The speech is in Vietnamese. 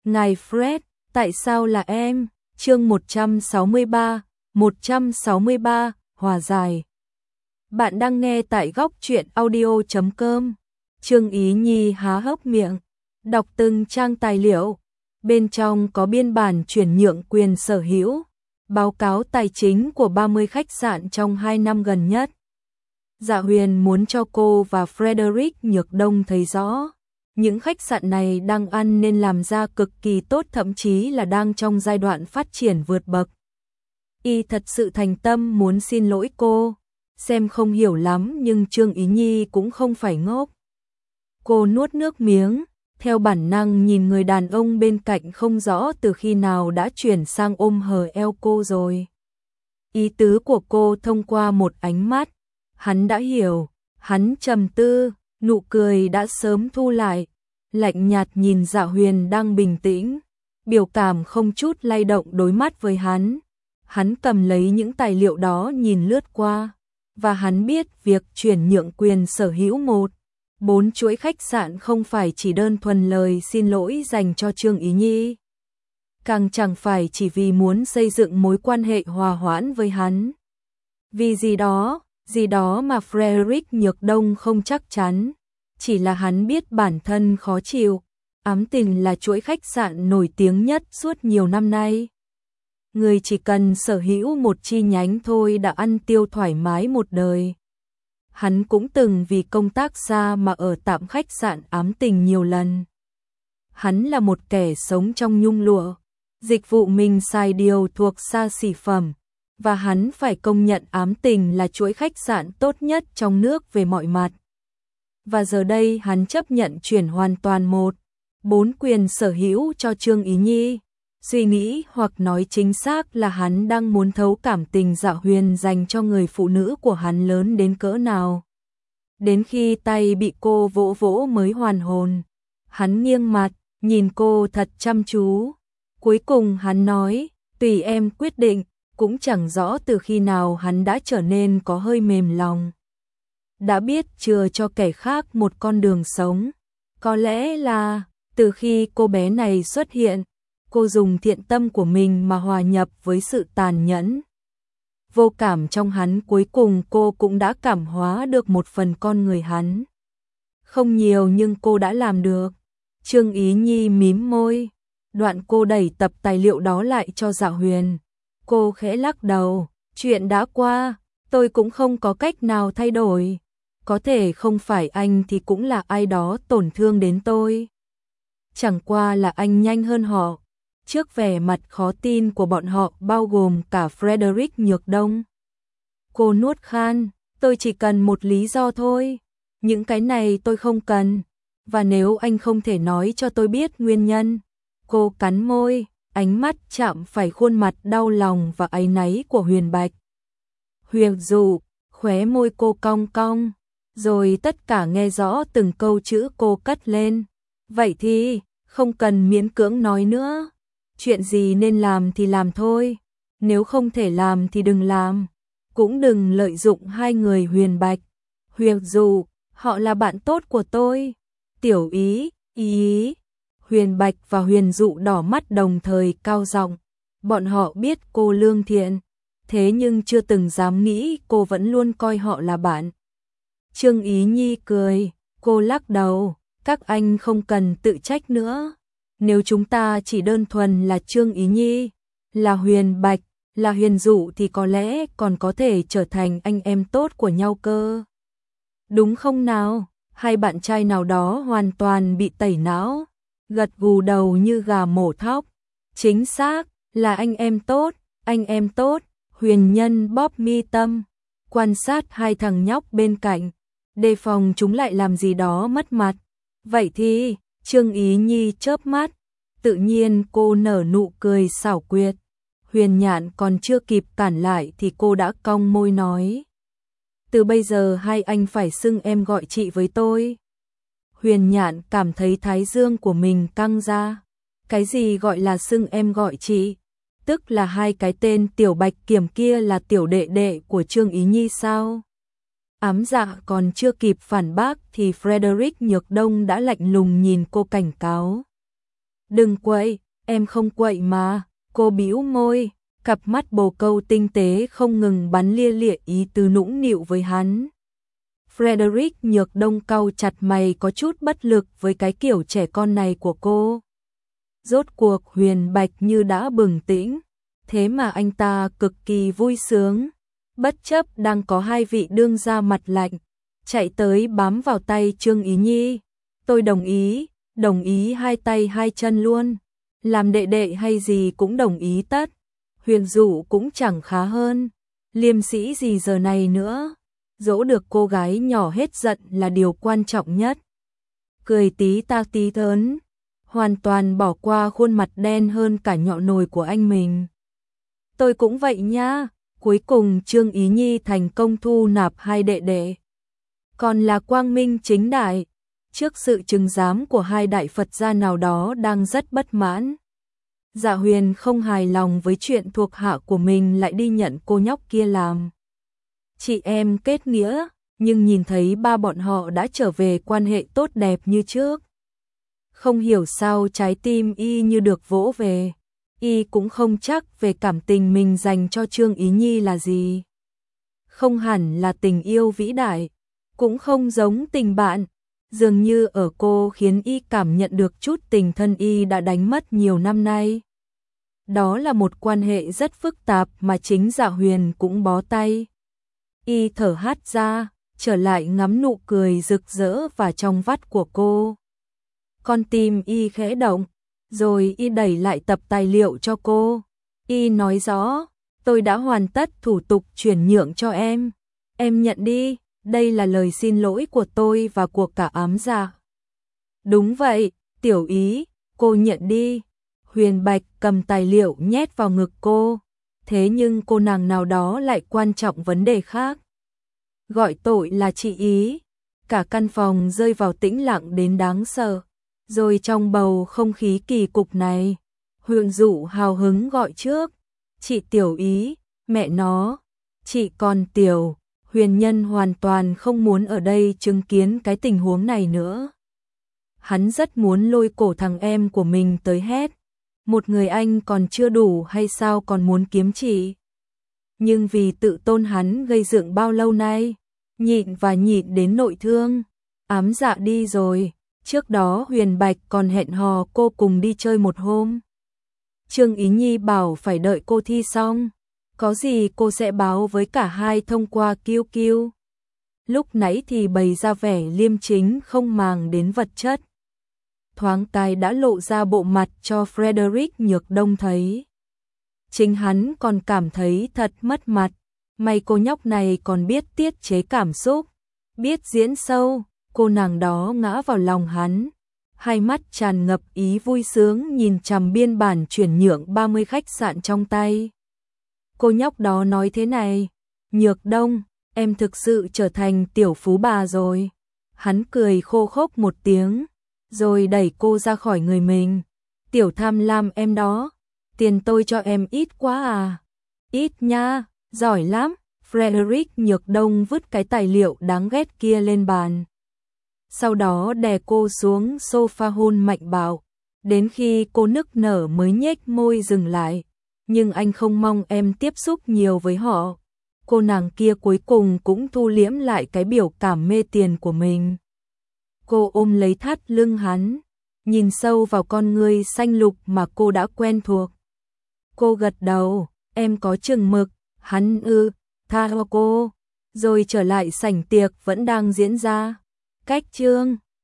Ngài Fred, tại sao là em? Chương 163, hòa giải. Bạn đang nghe tại góc truyện audio.com. Trương Ý Nhi há hốc miệng, đọc từng trang tài liệu. Bên trong có biên bản chuyển nhượng quyền sở hữu, báo cáo tài chính của 30 khách sạn trong 2 năm gần nhất. Dạ Huyền muốn cho cô và Frederick Nhược Đông thấy rõ. Những khách sạn này đang ăn nên làm ra cực kỳ tốt, thậm chí là đang trong giai đoạn phát triển vượt bậc. Y thật sự thành tâm muốn xin lỗi cô, xem không hiểu lắm nhưng Trương Ý Nhi cũng không phải ngốc. Cô nuốt nước miếng, theo bản năng nhìn người đàn ông bên cạnh không rõ từ khi nào đã chuyển sang ôm hờ eo cô rồi. Ý tứ của cô thông qua một ánh mắt, hắn đã hiểu, hắn trầm tư. Nụ cười đã sớm thu lại, lạnh nhạt nhìn Dạ Huyền đang bình tĩnh, biểu cảm không chút lay động đối mắt với hắn. Hắn cầm lấy những tài liệu đó nhìn lướt qua, và hắn biết việc chuyển nhượng quyền sở hữu 4 chuỗi khách sạn không phải chỉ đơn thuần lời xin lỗi dành cho Trương Ý Nhi. Càng chẳng phải chỉ vì muốn xây dựng mối quan hệ hòa hoãn với hắn. Vì gì đó mà Frederick Nhược Đông không chắc chắn, chỉ là hắn biết bản thân khó chịu. Ám Tình là chuỗi khách sạn nổi tiếng nhất suốt nhiều năm nay. Người chỉ cần sở hữu một chi nhánh thôi đã ăn tiêu thoải mái một đời. Hắn cũng từng vì công tác xa mà ở tạm khách sạn Ám Tình nhiều lần. Hắn là một kẻ sống trong nhung lụa, dịch vụ mình xài điều thuộc xa xỉ phẩm. Và hắn phải công nhận Ám Tình là chuỗi khách sạn tốt nhất trong nước về mọi mặt. Và giờ đây hắn chấp nhận chuyển hoàn toàn 4 quyền sở hữu cho Trương Ý Nhi. Suy nghĩ hoặc nói chính xác là hắn đang muốn thấu cảm tình Dạ Huyền dành cho người phụ nữ của hắn lớn đến cỡ nào. Đến khi tay bị cô vỗ vỗ mới hoàn hồn. Hắn nghiêng mặt, nhìn cô thật chăm chú. Cuối cùng hắn nói, tùy em quyết định. Cũng chẳng rõ từ khi nào hắn đã trở nên có hơi mềm lòng. Đã biết chừa cho kẻ khác một con đường sống. Có lẽ là từ khi cô bé này xuất hiện, cô dùng thiện tâm của mình mà hòa nhập với sự tàn nhẫn. Vô cảm trong hắn, cuối cùng cô cũng đã cảm hóa được một phần con người hắn. Không nhiều nhưng cô đã làm được. Trương Ý Nhi mím môi. Đoạn cô đẩy tập tài liệu đó lại cho Dạ Huyền. Cô khẽ lắc đầu, chuyện đã qua, tôi cũng không có cách nào thay đổi. Có thể không phải anh thì cũng là ai đó tổn thương đến tôi. Chẳng qua là anh nhanh hơn họ. Trước vẻ mặt khó tin của bọn họ bao gồm cả Frederick Nhược Đông. Cô nuốt khan, tôi chỉ cần một lý do thôi. Những cái này tôi không cần. Và nếu anh không thể nói cho tôi biết nguyên nhân. Cô cắn môi. Ánh mắt chạm phải khuôn mặt đau lòng và áy náy của Huyền Bạch. Huyền dụ, khóe môi cô cong cong, rồi tất cả nghe rõ từng câu chữ cô cất lên. Vậy thì, không cần miễn cưỡng nói nữa. Chuyện gì nên làm thì làm thôi. Nếu không thể làm thì đừng làm. Cũng đừng lợi dụng hai người Huyền Bạch. Huyền dụ, họ là bạn tốt của tôi. Tiểu Ý, Ý. Huyền Bạch và Huyền Dụ đỏ mắt đồng thời cao giọng. Bọn họ biết cô lương thiện, thế nhưng chưa từng dám nghĩ cô vẫn luôn coi họ là bạn. Trương Ý Nhi cười, cô lắc đầu, các anh không cần tự trách nữa. Nếu chúng ta chỉ đơn thuần là Trương Ý Nhi, là Huyền Bạch, là Huyền Dụ thì có lẽ còn có thể trở thành anh em tốt của nhau cơ. Đúng không nào? Hai bạn trai nào đó hoàn toàn bị tẩy não. Gật gù đầu như gà mổ thóc. Chính xác, là anh em tốt, anh em tốt. Huyền Nhân bóp mi tâm, quan sát hai thằng nhóc bên cạnh, đề phòng chúng lại làm gì đó mất mặt. Vậy thì, Trương Ý Nhi chớp mắt, tự nhiên cô nở nụ cười xảo quyệt. Huyền Nhạn còn chưa kịp cản lại thì cô đã cong môi nói. Từ bây giờ hai anh phải xưng em gọi chị với tôi. Huyền Nhạn cảm thấy thái dương của mình căng ra. Cái gì gọi là xưng em gọi chị? Tức là hai cái tên Tiểu Bạch Kiểm kia là tiểu đệ đệ của Trương Ý Nhi sao? Ám Dạ còn chưa kịp phản bác thì Frederick Nhược Đông đã lạnh lùng nhìn cô cảnh cáo. Đừng quậy, em không quậy mà, cô bĩu môi, cặp mắt bồ câu tinh tế không ngừng bắn lia lịa ý tứ nũng nịu với hắn. Frederick Nhược Đông cau chặt mày có chút bất lực với cái kiểu trẻ con này của cô. Rốt cuộc Huyền Bạch như đã bừng tỉnh, thế mà anh ta cực kỳ vui sướng, bất chấp đang có hai vị đương gia mặt lạnh, chạy tới bám vào tay Trương Ý Nhi. Tôi đồng ý hai tay hai chân luôn, làm đệ đệ hay gì cũng đồng ý tất. Huyền Dụ cũng chẳng khá hơn, liêm sĩ gì giờ này nữa, dỗ được cô gái nhỏ hết giận là điều quan trọng nhất. Cười tí ta tí thớn, hoàn toàn bỏ qua khuôn mặt đen hơn cả nhọ nồi của anh mình. Tôi cũng vậy nha, cuối cùng Trương Ý Nhi thành công thu nạp hai đệ đệ. Còn là quang minh chính đại, trước sự trừng giám của hai đại Phật gia nào đó đang rất bất mãn. Dạ Huyền không hài lòng với chuyện thuộc hạ của mình lại đi nhận cô nhóc kia làm chị em kết nghĩa, nhưng nhìn thấy ba bọn họ đã trở về quan hệ tốt đẹp như trước. Không hiểu sao trái tim y như được vỗ về, y cũng không chắc về cảm tình mình dành cho Trương Ý Nhi là gì. Không hẳn là tình yêu vĩ đại, cũng không giống tình bạn, dường như ở cô khiến y cảm nhận được chút tình thân y đã đánh mất nhiều năm nay. Đó là một quan hệ rất phức tạp mà chính Dạ Huyền cũng bó tay. Y thở hắt ra, trở lại ngắm nụ cười rực rỡ và trong vắt của cô. Con tim y khẽ động, rồi y đẩy lại tập tài liệu cho cô. Y nói rõ, tôi đã hoàn tất thủ tục chuyển nhượng cho em. Em nhận đi, đây là lời xin lỗi của tôi và của cả ám gia. Đúng vậy, Tiểu Ý, cô nhận đi. Huyền Bạch cầm tài liệu nhét vào ngực cô, thế nhưng cô nàng nào đó lại quan trọng vấn đề khác. Gọi tội là chị Ý. Cả căn phòng rơi vào tĩnh lặng đến đáng sợ. Rồi trong bầu không khí kỳ cục này, Huyền Dụ hào hứng gọi trước. Chị Tiểu Ý, mẹ nó, chị còn Tiểu. Huyền Nhân hoàn toàn không muốn ở đây chứng kiến cái tình huống này nữa. Hắn rất muốn lôi cổ thằng em của mình tới hét. Một người anh còn chưa đủ hay sao còn muốn kiếm chị? Nhưng vì tự tôn hắn gây dựng bao lâu nay, nhịn và nhịn đến nội thương, ám dạ đi rồi. Trước đó Huyền Bạch còn hẹn hò cô cùng đi chơi một hôm. Trương Ý Nhi bảo phải đợi cô thi xong, có gì cô sẽ báo với cả hai thông qua QQ. Lúc nãy thì bày ra vẻ liêm chính không màng đến vật chất. Thoáng cái đã lộ ra bộ mặt cho Frederick Nhược Đông thấy. Chính hắn còn cảm thấy thật mất mặt, may cô nhóc này còn biết tiết chế cảm xúc, biết diễn sâu. Cô nàng đó ngã vào lòng hắn, hai mắt tràn ngập ý vui sướng nhìn chằm biên bản chuyển nhượng 30 khách sạn trong tay. Cô nhóc đó nói thế này, Nhược Đông, em thực sự trở thành tiểu phú bà rồi. Hắn cười khô khốc một tiếng, rồi đẩy cô ra khỏi người mình. Tiểu tham lam em đó, tiền tôi cho em ít quá à? Ít nha, giỏi lắm. Frederick Nhược Đông vứt cái tài liệu đáng ghét kia lên bàn. Sau đó đè cô xuống sofa hôn mạnh bạo, đến khi cô nức nở mới nhếch môi dừng lại. Nhưng anh không mong em tiếp xúc nhiều với họ. Cô nàng kia cuối cùng cũng thu liễm lại cái biểu cảm mê tiền của mình. Cô ôm lấy thắt lưng hắn, nhìn sâu vào con ngươi xanh lục mà cô đã quen thuộc. Cô gật đầu, em có chừng mực. Hắn tha cho cô, rồi trở lại sảnh tiệc vẫn đang diễn ra. Cách Trương